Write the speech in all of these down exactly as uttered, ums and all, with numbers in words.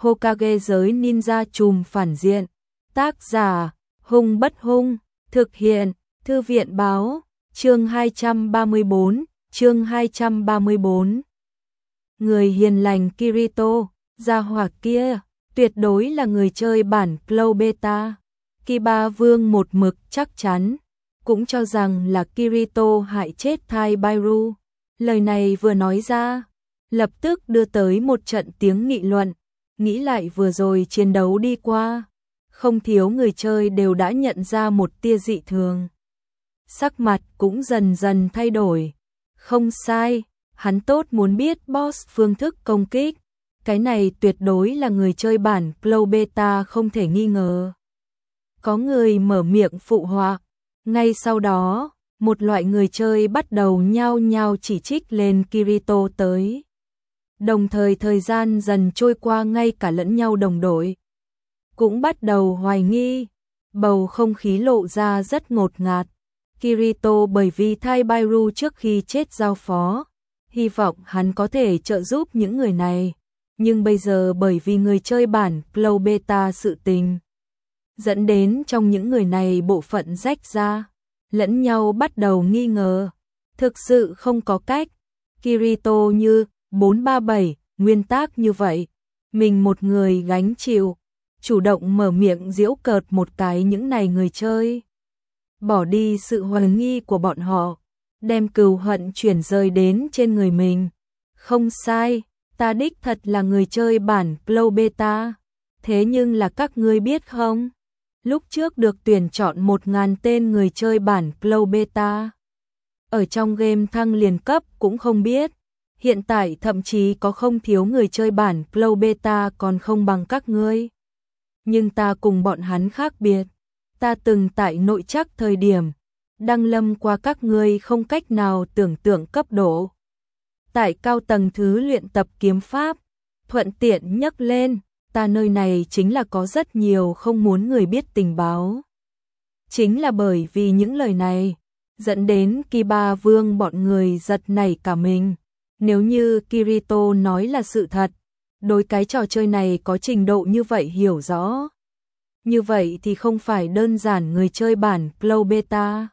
Hokage giới ninja trùm phản diện. Tác giả, Hung Bất Hung, thực hiện, Thư viện báo, chương hai trăm ba mươi bốn, chương hai trăm ba mươi bốn. Người hiền lành Kirito, gia hỏa kia, tuyệt đối là người chơi bản Cloud Beta. Kiba Vương một mực chắc chắn, cũng cho rằng là Kirito hại chết Tai Bairu. Lời này vừa nói ra, lập tức đưa tới một trận tiếng nghị luận. Nghĩ lại vừa rồi chiến đấu đi qua, không thiếu người chơi đều đã nhận ra một tia dị thường. Sắc mặt cũng dần dần thay đổi. Không sai, hắn tốt muốn biết boss phương thức công kích. Cái này tuyệt đối là người chơi bản Cloud Beta không thể nghi ngờ. Có người mở miệng phụ họa. Ngay sau đó, một loại người chơi bắt đầu nhao nhao chỉ trích lên Kirito tới. Đồng thời thời gian dần trôi qua, ngay cả lẫn nhau đồng đội cũng bắt đầu hoài nghi. Bầu không khí lộ ra rất ngột ngạt. Kirito bởi vì Tai Bairu trước khi chết giao phó, hy vọng hắn có thể trợ giúp những người này. Nhưng bây giờ bởi vì người chơi bản Cloud Beta sự tình, dẫn đến trong những người này bộ phận rách ra, lẫn nhau bắt đầu nghi ngờ. Thực sự không có cách. Kirito như bốn ba bảy, nguyên tắc như vậy, mình một người gánh chịu, chủ động mở miệng giễu cợt một cái những này người chơi. Bỏ đi sự hoài nghi của bọn họ, đem cừu hận chuyển rời đến trên người mình. Không sai, ta đích thật là người chơi bản Cloud Beta. Thế nhưng là các ngươi biết không? Lúc trước được tuyển chọn một ngàn tên người chơi bản Cloud Beta. Ở trong game thăng liền cấp cũng không biết. Hiện tại thậm chí có không thiếu người chơi bản Cloud Beta còn không bằng các ngươi. Nhưng ta cùng bọn hắn khác biệt. Ta từng tại nội trắc thời điểm đăng lâm qua các ngươi không cách nào tưởng tượng cấp độ. Tại cao tầng thứ luyện tập kiếm pháp, thuận tiện nhắc lên, ta nơi này chính là có rất nhiều không muốn người biết tình báo. Chính là bởi vì những lời này, dẫn đến Kiba Vương bọn người giật nảy cả mình. Nếu như Kirito nói là sự thật, đối cái trò chơi này có trình độ như vậy hiểu rõ. Như vậy thì không phải đơn giản người chơi bản Cloud Beta.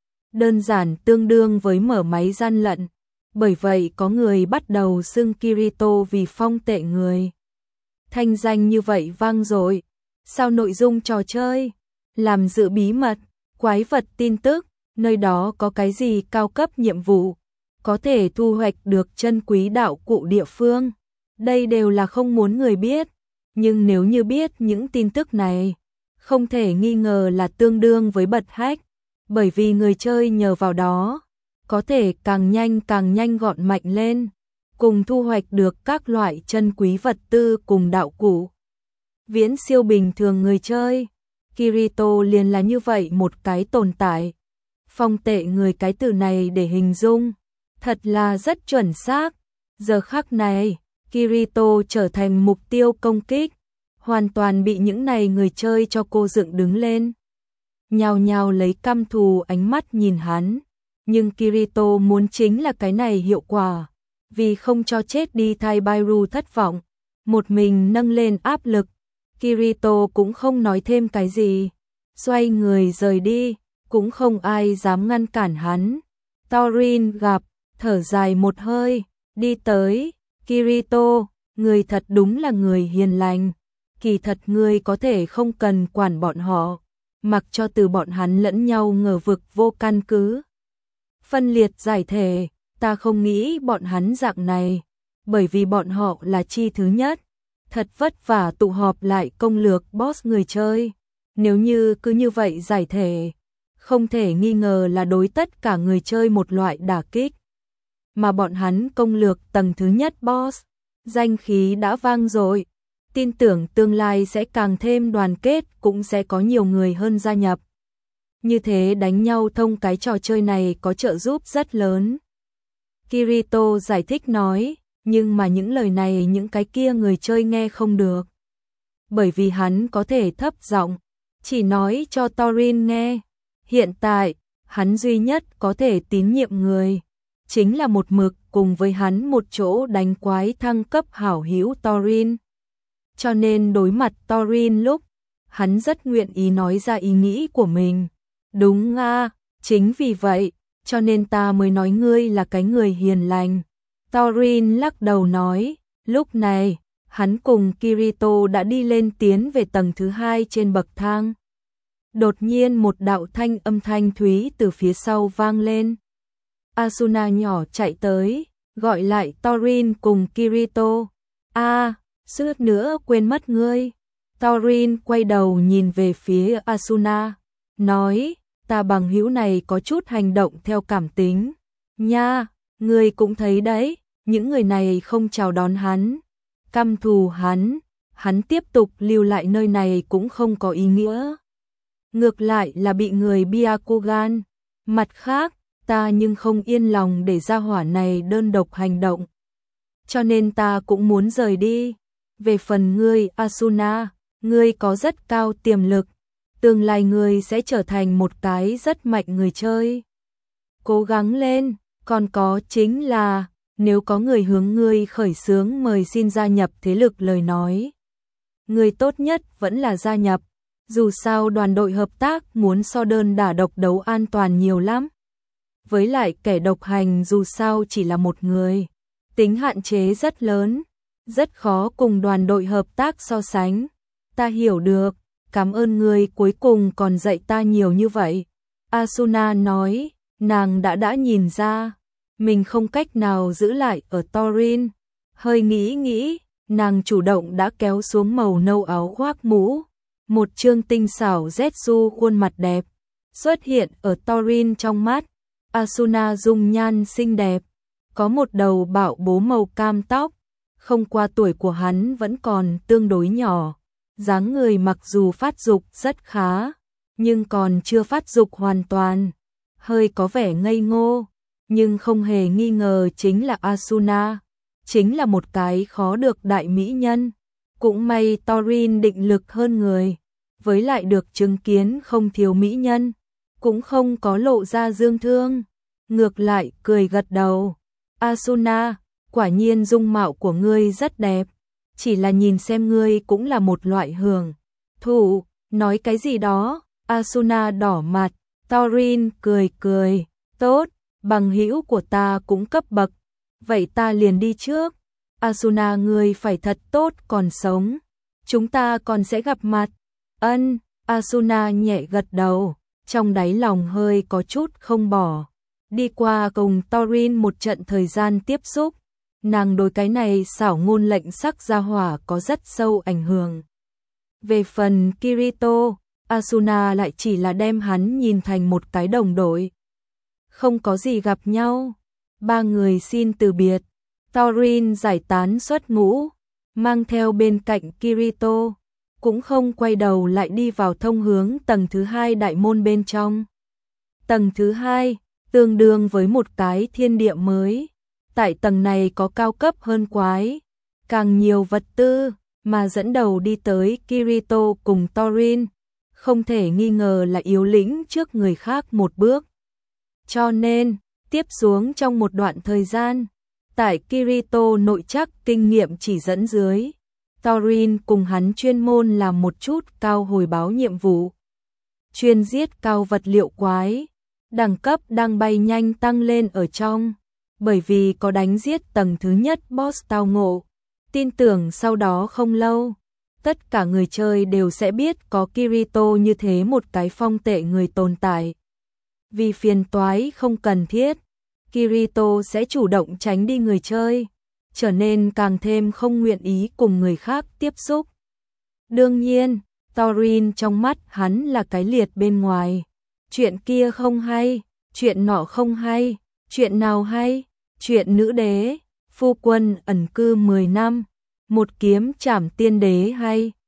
Đơn giản tương đương với mở máy gian lận. Bởi vậy có người bắt đầu xưng Kirito vì phong tệ người. Thanh danh như vậy vang dội. Sao nội dung trò chơi? Làm giữ bí mật, quái vật tin tức, nơi đó có cái gì cao cấp nhiệm vụ, có thể thu hoạch được chân quý đạo cụ địa phương. Đây đều là không muốn người biết. Nhưng nếu như biết những tin tức này, không thể nghi ngờ là tương đương với bật hack. Bởi vì người chơi nhờ vào đó, có thể càng nhanh càng nhanh gọn mạnh lên, cùng thu hoạch được các loại chân quý vật tư cùng đạo cụ. Viễn siêu bình thường người chơi. Kirito liền là như vậy một cái tồn tại. Phong tệ người cái từ này để hình dung, thật là rất chuẩn xác. Giờ khắc này, Kirito trở thành mục tiêu công kích, hoàn toàn bị những này người chơi cho cô dựng đứng lên. Nhào nhào lấy căm thù ánh mắt nhìn hắn. Nhưng Kirito muốn chính là cái này hiệu quả. Vì không cho chết đi Tai Bairu thất vọng, một mình nâng lên áp lực. Kirito cũng không nói thêm cái gì, xoay người rời đi, cũng không ai dám ngăn cản hắn. Thorin gặp, thở dài một hơi, đi tới. Kirito, người thật đúng là người hiền lành. Kỳ thật người có thể không cần quản bọn họ, mặc cho từ bọn hắn lẫn nhau ngờ vực vô căn cứ. Phân liệt giải thể, ta không nghĩ bọn hắn dạng này, bởi vì bọn họ là chi thứ nhất. Thật vất vả tụ họp lại công lược boss người chơi. Nếu như cứ như vậy giải thể, không thể nghi ngờ là đối tất cả người chơi một loại đả kích. Mà bọn hắn công lược tầng thứ nhất boss, danh khí đã vang dội. Tin tưởng tương lai sẽ càng thêm đoàn kết, cũng sẽ có nhiều người hơn gia nhập. Như thế đánh nhau thông cái trò chơi này có trợ giúp rất lớn. Kirito giải thích nói, nhưng mà những lời này những cái kia người chơi nghe không được. Bởi vì hắn có thể thấp giọng, chỉ nói cho Thorin nghe. Hiện tại, hắn duy nhất có thể tín nhiệm người, chính là một mực cùng với hắn một chỗ đánh quái thăng cấp hảo hữu Thorin. cho nên đối mặt Thorin lúc, hắn rất nguyện ý nói ra ý nghĩ của mình. Đúng à, chính vì vậy, cho nên ta mới nói ngươi là cái người hiền lành. Thorin lắc đầu nói, lúc này, hắn cùng Kirito đã đi lên tiến về tầng thứ hai trên bậc thang. Đột nhiên một đạo thanh âm thanh thúy từ phía sau vang lên. Asuna nhỏ chạy tới, gọi lại Thorin cùng Kirito. A, à, suýt nữa quên mất ngươi. Thorin quay đầu nhìn về phía Asuna, nói, ta bằng hữu này có chút hành động theo cảm tính. Nha, ngươi cũng thấy đấy, những người này không chào đón hắn, căm thù hắn, hắn tiếp tục lưu lại nơi này cũng không có ý nghĩa. Ngược lại là bị người Byakugan. Mặt khác, ta nhưng không yên lòng để gia hỏa này đơn độc hành động. Cho nên ta cũng muốn rời đi. Về phần ngươi Asuna, ngươi có rất cao tiềm lực. Tương lai ngươi sẽ trở thành một cái rất mạnh người chơi. Cố gắng lên, còn có chính là, nếu có người hướng ngươi khởi xướng mời xin gia nhập thế lực lời nói. Ngươi tốt nhất vẫn là gia nhập. Dù sao đoàn đội hợp tác muốn so đơn đả độc đấu an toàn nhiều lắm. Với lại kẻ độc hành dù sao chỉ là một người, tính hạn chế rất lớn, rất khó cùng đoàn đội hợp tác so sánh. Ta hiểu được, cảm ơn người cuối cùng còn dạy ta nhiều như vậy. Asuna nói, nàng đã đã nhìn ra, mình không cách nào giữ lại ở Thorin. Hơi nghĩ nghĩ, nàng chủ động đã kéo xuống màu nâu áo khoác mũ. Một trương tinh xảo Zetsu khuôn mặt đẹp xuất hiện ở Thorin trong mắt. Asuna dung nhan xinh đẹp, có một đầu bạo bố màu cam tóc, không qua tuổi của hắn vẫn còn tương đối nhỏ. Dáng người mặc dù phát dục rất khá, nhưng còn chưa phát dục hoàn toàn, hơi có vẻ ngây ngô, nhưng không hề nghi ngờ chính là Asuna, chính là một cái khó được đại mỹ nhân. Cũng may Thorin định lực hơn người, với lại được chứng kiến không thiếu mỹ nhân, cũng không có lộ ra dương thương, ngược lại cười gật đầu. Asuna, quả nhiên dung mạo của ngươi rất đẹp, chỉ là nhìn xem ngươi cũng là một loại hưởng thụ. Nói cái gì đó? Asuna đỏ mặt. Thorin cười cười, tốt, bằng hữu của ta cũng cấp bậc, vậy ta liền đi trước. Asuna, ngươi phải thật tốt còn sống, chúng ta còn sẽ gặp mặt. Ân, Asuna nhẹ gật đầu, trong đáy lòng hơi có chút không bỏ. Đi qua cùng Thorin một trận thời gian tiếp xúc, nàng đối cái này xảo ngôn lệnh sắc gia hỏa có rất sâu ảnh hưởng. Về phần Kirito, Asuna lại chỉ là đem hắn nhìn thành một cái đồng đội. Không có gì gặp nhau, ba người xin từ biệt. Thorin giải tán xuất ngũ, mang theo bên cạnh Kirito, cũng không quay đầu lại đi vào thông hướng tầng thứ hai đại môn bên trong. Tầng thứ hai, tương đương với một cái thiên địa mới. Tại tầng này có cao cấp hơn quái, càng nhiều vật tư, mà dẫn đầu đi tới Kirito cùng Thorin, không thể nghi ngờ là yếu lĩnh trước người khác một bước. Cho nên, tiếp xuống trong một đoạn thời gian, tại Kirito nội chắc kinh nghiệm chỉ dẫn dưới, Thorin cùng hắn chuyên môn làm một chút cao hồi báo nhiệm vụ. Chuyên giết cao vật liệu quái, đẳng cấp đang bay nhanh tăng lên ở trong, bởi vì có đánh giết tầng thứ nhất boss tao ngộ. Tin tưởng sau đó không lâu, tất cả người chơi đều sẽ biết có Kirito như thế một cái phong tệ người tồn tại. Vì phiền toái không cần thiết, Kirito sẽ chủ động tránh đi người chơi, trở nên càng thêm không nguyện ý cùng người khác tiếp xúc. Đương nhiên, Thorin trong mắt hắn là cái liệt bên ngoài. Chuyện kia không hay, chuyện nọ không hay, chuyện nào hay, chuyện nữ đế, phu quân ẩn cư mười năm, một kiếm trảm tiên đế hay.